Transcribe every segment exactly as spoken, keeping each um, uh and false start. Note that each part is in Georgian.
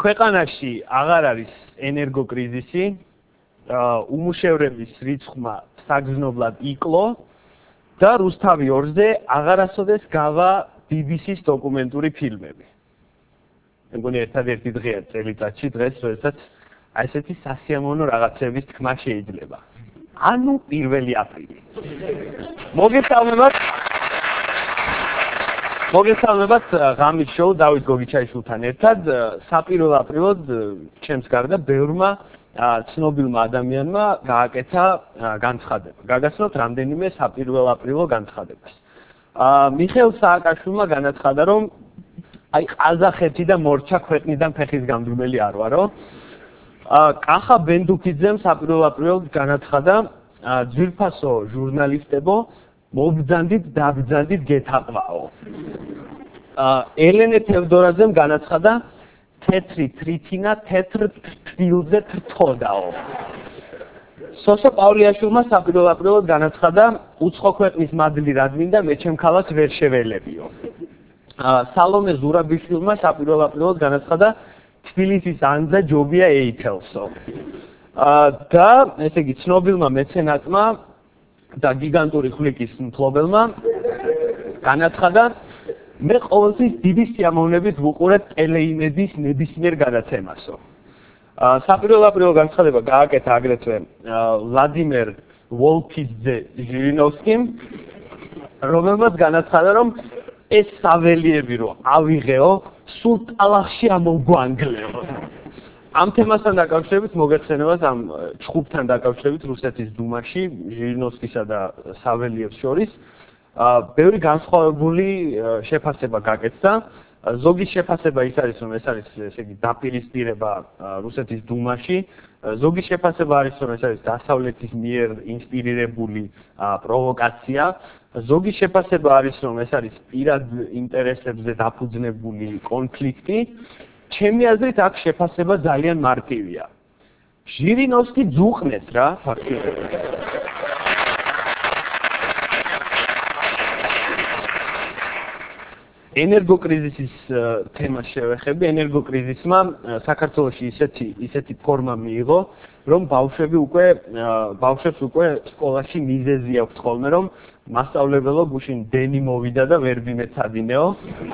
ქვეყანაში აღარ არის ენერგოკრიზისი, უმუშევრების რიცხვმა საგრძნობლად იკლო და რუსთავი ორზე აღარასოდეს გავა ბი ბი სის დოკუმენტური ფილმები. მე მგონი ერთადერთი დღეა წელიწადში დღეს, როდესაც აი ესეთი სასიამოვნო რაღაცების თქმა შეიძლება. ანუ პირველი აპრილი. მოგესალმებათ. მოგესალმებათ ღამის შოუ დავით გოგიჩაიშვილთან ერთად. საპირველო აპრილოდ ჩემს გარდა ბევრმა ცნობილმა ადამიანმა გააკეთა განცხადება. გაგაცნობთ რამდენიმე საპირველო აპრილო განცხადებას. მიხეილ სააკაშვილმა განაცხადა, რომ აი ყაზახეთი და მორჩა ქვეყნიდან ფეხის გამდრობელი არ ვარო. კახა ბენდუქიძემ საპირველო აპრილოდ განაცხადა, ძვირფასო ჟურნალისტებო, მობძანდით დაბძანდით გეთაყვაო. ელენე თევდორაძემ განაცხადა, თეთრი თრითინა თეთრ თბილზე თრთოდაო. სოსო პავლიაშვილმა საპირველო აპრილოდ განაცხადა, უცხო ქვეყნის მადლი რა მინდა, მე ჩემ ქალაქს ვერ შეველებიო. სალომე ზურაბიშვილმა საპირველო აპრილოდ განაცხადა, თბილისის ანძა ჯობია ეითელსო. და ესე იგი ცნობილმა მეცენატმა და გიგანტური ხვლიკის მფლობელმა განაცხადა, მე ყოველთვის დიდი სიამოვნებით ვუყურებ ტელეიმედის ნებისმიერ გადაცემასო. საპირველო აპრილო განცხადება გააკეთა აგრეთვე ვლადიმერ ვოლფიძე ჟირინოვსკიმ, რომელმაც განაცხადა, რომ ეს საველიები რო ავიღეო, სულ ტალახში ამოვგვანგლეო. ამ თემასთან დაკავშირებით მოგეხსენებათ ამ ჩხუბთან დაკავშირებით რუსეთის დუმაში ჟირინოვსკისა და საველიევს შორის ბევრი განსხვავებული შეფასება გაკეთდა. ზოგი შეფასება ის არის, რომ ეს არის ესე იგი დაპირისპირება რუსეთის დუმაში, ზოგი შეფასება არის, რომ ეს არის დასავლეთის მიერ ინსპირირებული პროვოკაცია, ზოგი შეფასება არის, რომ ეს არის პირად ინტერესებზე დაფუძნებული კონფლიქტი. ჩემი აზრით აქ შეფასება ძალიან მარტივია. ჟირინოვსკი ძუყნეს რა, ფაქტობრივად. ენერგოკრიზისის თემას შევეხები. ენერგოკრიზისმა საქართველოში ისეთი ისეთი ფორმა მიიღო, რომ ბავშვები უკვე ბავშვებს უკვე სკოლაში მიზეზი აქვს ხოლმე, რომ მასწავლებელო გუშინ დენი მოვიდა და ვერ მიმეცადინეო.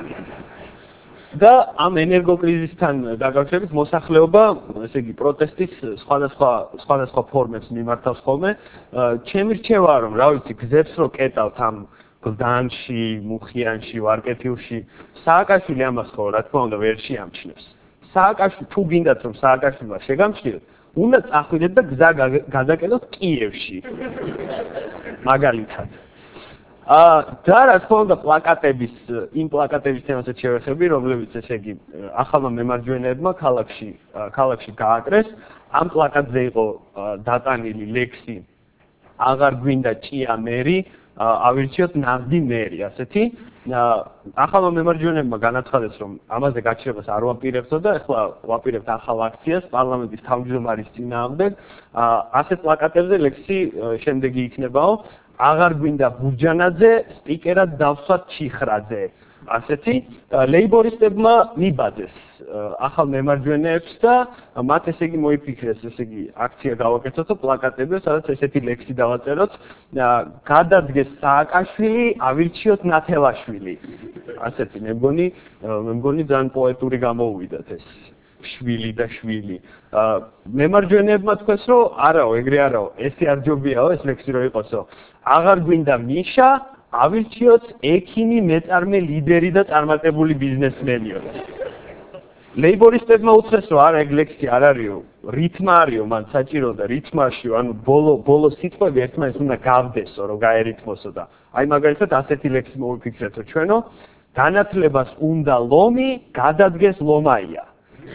და ამ ენერგოკრიზისთან დაკავშირებით მოსახლეობა, ესე იგი პროტესტის სხვადასხვა სხვადასხვა ფორმებს მიმართავს ხოლმე. ჩემი რჩევაა, რომ რა ვიცი, გზებს რო კეტავთ ამ გლდანში, მუხიანში, ვარკეთილში, სააკაშვილი ამას ხო რა თქმა უნდა ვერ შეამჩნევს. სააკაშვილი თუ გინდათ რომ სააკაშვილმა შეგამჩნიოთ, უნდა წახვიდეთ და გზა გადაკეთოთ კიევში. მაგალითად. აა და რა თქმა უნდა პლაკატების, იმ პლაკატების თემასაც შევეხები, რომლებიც ესე იგი ახალმა მემარჯვენეებმა ქალაქში ქალაქში გააკრეს. ამ პლაკატზე იყო დატანილი ლექსი აღარ გვინდა ჭია მერი, ავირჩიოთ ნაზდი მერი, ასეთი. ახალმა მემარჯვენეებმა განაცხადეს, რომ ამაზე გაჩერებას არ ვაპირებთო და ახლა ვაპირებთ ახალ აქციას პარლამენტის თავმჯდომარის წინააღმდეგ. ასეთ პლაკატებზე ლექსი შემდეგი იქნებაო, აღარ გვინდა ბურჯანაძე, სპიკერად დავსვათ ჩიხრაძე. ასეთი ლეიბორისტებმა მიბაძეს ახალ მემარჯვენეებს და მათ ესე იგი მოიფიქრეს, ესე იგი აქცია გავაკეთოთ პლაკატებზე, სადაც ესეთი ლექსი დავაწეროთ, გადადგეს სააკაშვილი, ავირჩიოთ ნათელაშვილი. ასეთი მე მგონი, მე მგონი ძალიან პოეტური გამოუვიდათ ეს შვილი და შვილი. მემარჯვენეებმა თქვეს, რომ არაო, ეგრე არაო, ესე არ ჯობიაო, ეს ლექსი რო იყოსო. აღარ გვინდა მიშა, ავირჩიოთ ექიმი, მეწარმე, ლიდერი და წარმატებული ბიზნესმენიო. ლეიბორისტებმა უთხრეს, რომ არა, ეგ ლექსი არ არისო, რითმა არისო, მან საჭირო და რითმაშიო, ანუ ბოლო ბოლო სიტყვები ერთმანეთს უნდა გავდესო, რომ გაერითმოსო და აი მაგალითად ასეთი ლექსი მოვიფიქრეთო ჩვენო, განათლებას უნდა ლომი, გადადგეს ლომაია.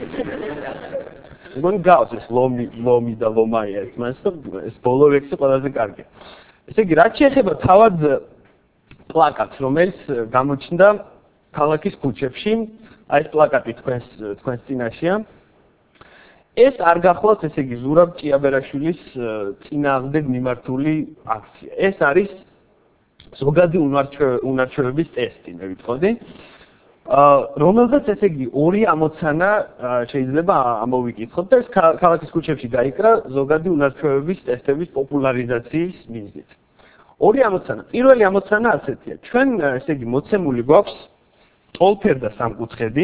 მგონი გავს ეს ლომი, ლომი და ლომაია ერთმანეთს და ეს ბოლო ლექსი ყველაზე კარგია. ესე იგი, რაც შეეხება თავად პლაკატს, რომელიც გამოჩნდა ქალაქის ქუჩებში, აი ეს პლაკატი თქვენს თქვენს წინაშეა. ეს არ გახლავთ, ესე იგი, ზურაბ ჭიაბერაშვილის წინააღმდეგ მიმართული აქცია. ეს არის ზოგადი უნარჩვევების ტესტი, მე ვიტყოდი. რომელზეც ესე იგი ორი ამოცანა შეიძლება ამოვიკითხოთ და ეს ქალაქის ქუჩებში გაიკრა ზოგადი უნარჩვევების ტესტების პოპულარიზაციის მიზნით. ორი ამოცანა. პირველი ამოცანა ასეთია. ჩვენ ესე იგი მოცემული გვაქვს ტოლფერდა სამკუთხედი,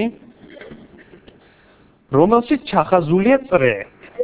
რომელშიც ჩახაზულია წრე.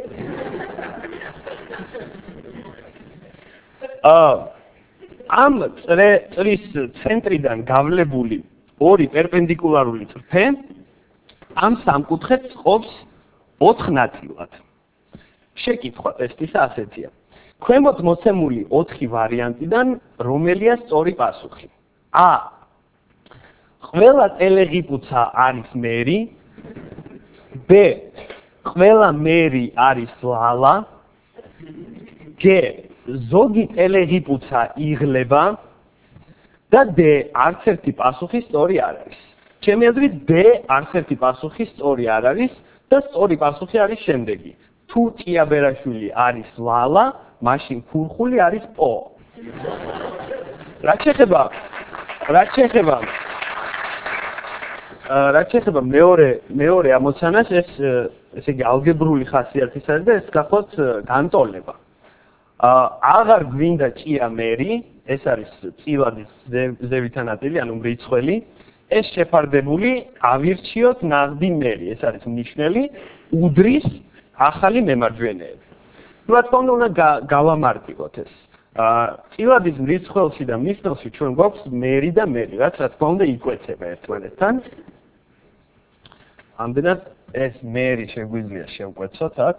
ამ წრის ცენტრიდან გავლებული ორი პერპენდიკულარული წრფე ამ სამკუთხედს ყოფს ოთხ ნაწილად. შეკითხვა ტესტის ასეთია. ქვემოთ მოცემული ოთხი ვარიანტიდან რომელია სწორი პასუხი? A. ყველა ტელეღიპუცა არის მერი. B. ყველა მერი არის ლალა. G. ზოგი ტელეღიპუცა იღლება. და D. არც ერთი პასუხი სწორი არ არის. ჩემი აზრით D. არც ერთი პასუხი სწორი არ არის და სწორი პასუხი არის შემდეგი. თუ ჭიაბერაშვილი არის ლალა, მაშინ ფურხული არის პო. რაც შეეხება რაც შეეხება რაც შეეხება მეორე მეორე ამოცანას, ეს ესე იგი ალგებრული ხასიათის არის და ეს გახლავთ განტოლება. აღარ გვინდა ჭია მერი, ეს არის წილადის ზევითა ნაწილი, ანუ მრიცხველი. ეს შეფარდებული ავირჩიოთ ნაღდი მერი, ეს არის მნიშვნელი, უდრის ახალი მემარჯვენეები. რა თქმა უნდა, უნდა გავამარტივოთ ეს. წილადის მრიცხველში და მნიშვნელში ჩვენ გვაქვს მერი და მერი, რაც რა თქმა უნდა იკვეცება ერთმანეთთან. ამდენად ეს მერი შეგვიძლია შევკვეცოთ აქ.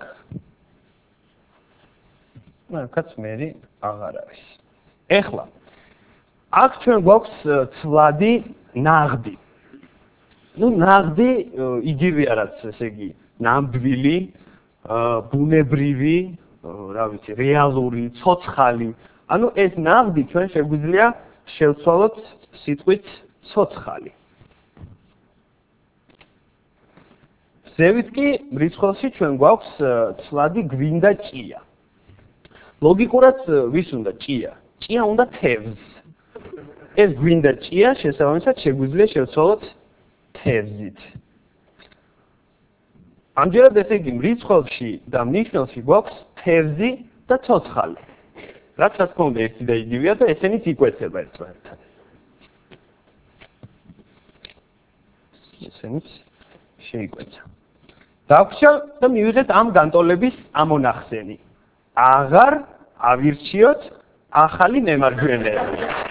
მაგაც მერი აღარ არის. ეხლა აქ ჩვენ გვაქვს ცვლადი ნაღდი. ნუ ნაღდი იგივეა რაც ესე იგი ნამდვილი, ბუნებრივი, რა ვიცი, რეალური, ცოცხალი. ანუ ეს ნაღდი ჩვენ შეგვიძლია შევცვალოთ სიტყვით ცოცხალი. ზევით კი მრიცხველში ჩვენ გვაქვს ცვლადი გვინდა ჭია. ლოგიკურად ვის უნდა ჭია? ჭია უნდა თევზს. ეს გვინდა ჭია, შესაბამისად შეგვიძლია შევცვალოთ თევზით. ამჯერად ესე იგი მრიცხველში და მნიშვნელში გვაქვს თევზი და ცოცხალი. რაც რა თქმა უნდა ერთი და იგივეა და ესენიც იკვეცება ერთმანეთთან. ესენიც შეიკვეცა. დაგვჭა და მივიღეთ ამ განტოლების ამონახსენი. აღარ ავირჩიოთ ახალი მემარჯვენეები.